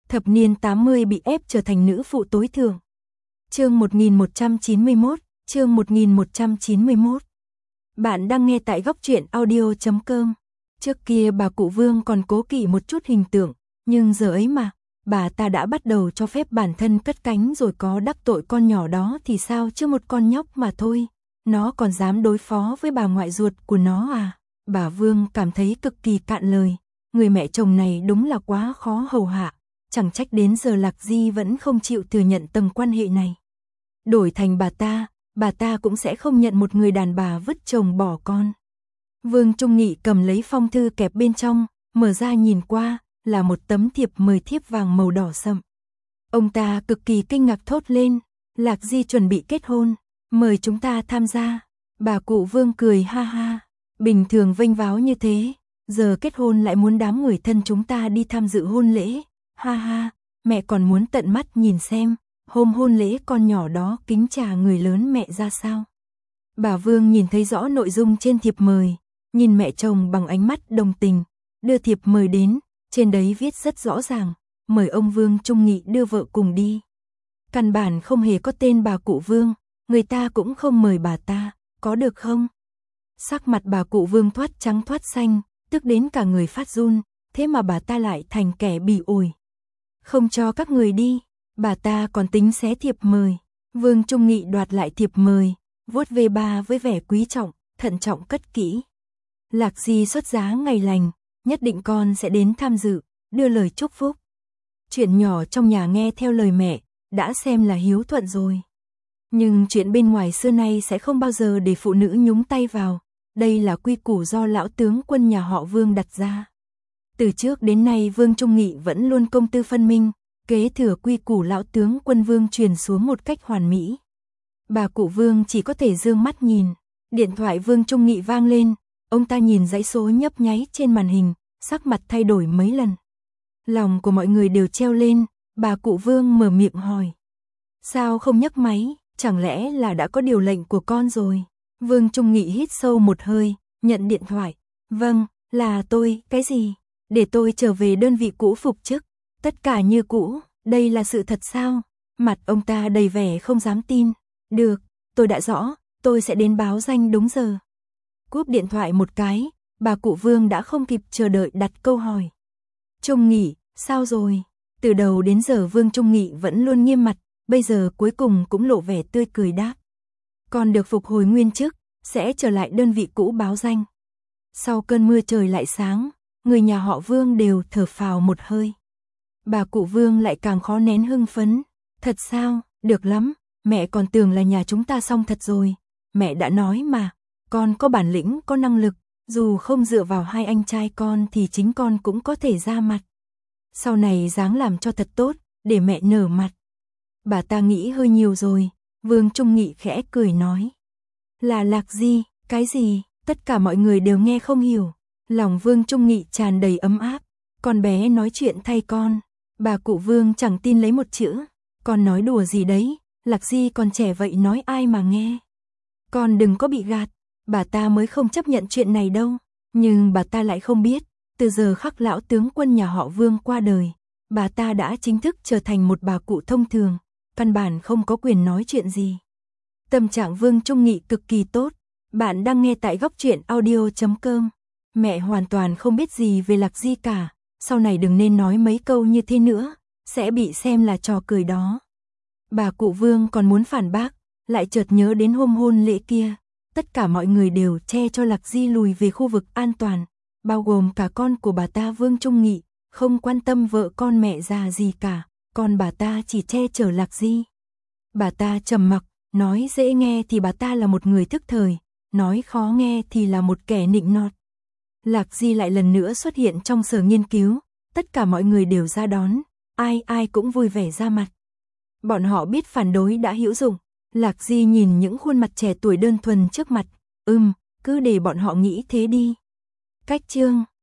thập niên 80 bị ép trở thành nữ phụ tối thượng. Chương 1191, chương 1191. Bạn đang nghe tại góc truyện audio.com. Trước kia bà cụ Vương còn cố kỵ một chút hình tượng, nhưng giờ ấy mà, bà ta đã bắt đầu cho phép bản thân cất cánh rồi, có đắc tội con nhỏ đó thì sao chứ, một con nhóc mà thôi, nó còn dám đối phó với bà ngoại ruột của nó à? Bà Vương cảm thấy cực kỳ cạn lời, người mẹ chồng này đúng là quá khó hầu hạ, chẳng trách đến giờ Lạc Di vẫn không chịu thừa nhận tầng quan hệ này. Đổi thành bà ta cũng sẽ không nhận một người đàn bà vứt chồng bỏ con. Vương Trung Nghị cầm lấy phong thư kẹp bên trong, mở ra nhìn qua, là một tấm thiệp mời thiếp vàng màu đỏ sậm. Ông ta cực kỳ kinh ngạc thốt lên, Lạc Di chuẩn bị kết hôn, mời chúng ta tham gia. Bà cụ Vương cười ha ha, bình thường vênh váo như thế, giờ kết hôn lại muốn đám người thân chúng ta đi tham dự hôn lễ, ha ha, mẹ còn muốn tận mắt nhìn xem, hôm hôn lễ con nhỏ đó kính trà người lớn mẹ ra sao. Bà Vương nhìn thấy rõ nội dung trên thiệp mời, nhìn mẹ chồng bằng ánh mắt đồng tình, đưa thiệp mời đến, trên đấy viết rất rõ ràng, mời ông Vương Trung Nghị đưa vợ cùng đi. Căn bản không hề có tên bà cụ Vương, người ta cũng không mời bà ta, có được không? Sắc mặt bà cụ Vương thoát trắng thoát xanh, tức đến cả người phát run, thế mà bà ta lại thành kẻ bỉ ổi. Không cho các người đi, bà ta còn tính xé thiệp mời. Vương Trung Nghị đoạt lại thiệp mời, vuốt về bà với vẻ quý trọng, thận trọng cất kỹ. Lạc Di xuất giá ngày lành, nhất định con sẽ đến tham dự, đưa lời chúc phúc. Chuyện nhỏ trong nhà nghe theo lời mẹ, đã xem là hiếu thuận rồi. Nhưng chuyện bên ngoài xưa nay sẽ không bao giờ để phụ nữ nhúng tay vào, đây là quy củ do lão tướng quân nhà họ Vương đặt ra. Từ trước đến nay Vương Trung Nghị vẫn luôn công tư phân minh, kế thừa quy củ lão tướng quân Vương truyền xuống một cách hoàn mỹ. Bà cụ Vương chỉ có thể dương mắt nhìn, điện thoại Vương Trung Nghị vang lên, ông ta nhìn dãy số nhấp nháy trên màn hình, sắc mặt thay đổi mấy lần. Lòng của mọi người đều treo lên, bà cụ Vương mở miệng hỏi. Sao không nhấc máy, chẳng lẽ là đã có điều lệnh của con rồi? Vương Trung Nghị hít sâu một hơi, nhận điện thoại. Vâng, là tôi, cái gì? Để tôi trở về đơn vị cũ phục chức. Tất cả như cũ, đây là sự thật sao? Mặt ông ta đầy vẻ không dám tin. Được, tôi đã rõ, tôi sẽ đến báo danh đúng giờ. Cúp điện thoại một cái, bà cụ Vương đã không kịp chờ đợi đặt câu hỏi. Trung Nghị, sao rồi? Từ đầu đến giờ Vương Trung Nghị vẫn luôn nghiêm mặt, bây giờ cuối cùng cũng lộ vẻ tươi cười đáp. Còn được phục hồi nguyên chức, sẽ trở lại đơn vị cũ báo danh. Sau cơn mưa trời lại sáng, người nhà họ Vương đều thở phào một hơi. Bà cụ Vương lại càng khó nén hưng phấn. Thật sao, được lắm, mẹ còn tưởng là nhà chúng ta xong thật rồi. Mẹ đã nói mà, con có bản lĩnh, có năng lực, dù không dựa vào hai anh trai con thì chính con cũng có thể ra mặt. Sau này ráng làm cho thật tốt, để mẹ nở mặt. Bà ta nghĩ hơi nhiều rồi, Vương Trung Nghị khẽ cười nói. Là Lạc Di, cái gì? Tất cả mọi người đều nghe không hiểu. Lòng Vương Trung Nghị tràn đầy ấm áp. Con bé nói chuyện thay con. Bà cụ Vương chẳng tin lấy một chữ. Con nói đùa gì đấy, Lạc Di còn trẻ vậy nói ai mà nghe. Con đừng có bị gạt, bà ta mới không chấp nhận chuyện này đâu. Nhưng bà ta lại không biết, từ giờ khắc lão tướng quân nhà họ Vương qua đời, bà ta đã chính thức trở thành một bà cụ thông thường, căn bản không có quyền nói chuyện gì. Tâm trạng Vương Trung Nghị cực kỳ tốt. Bạn đang nghe tại góc truyện audio.com. Mẹ hoàn toàn không biết gì về Lạc Di cả, sau này đừng nên nói mấy câu như thế nữa, sẽ bị xem là trò cười đó. Bà cụ Vương còn muốn phản bác, lại chợt nhớ đến hôm hôn lễ kia, tất cả mọi người đều che cho Lạc Di lùi về khu vực an toàn, bao gồm cả con của bà ta Vương Trung Nghị, không quan tâm vợ con mẹ già gì cả, còn bà ta chỉ che chở Lạc Di. Bà ta trầm mặc, nói dễ nghe thì bà ta là một người thức thời, nói khó nghe thì là một kẻ nịnh nọt. Lạc Di lại lần nữa xuất hiện trong sở nghiên cứu, tất cả mọi người đều ra đón, ai cũng vui vẻ ra mặt. Bọn họ biết phản đối đã hữu dụng. Lạc Di nhìn những khuôn mặt trẻ tuổi đơn thuần trước mặt, cứ để bọn họ nghĩ thế đi. Cách chương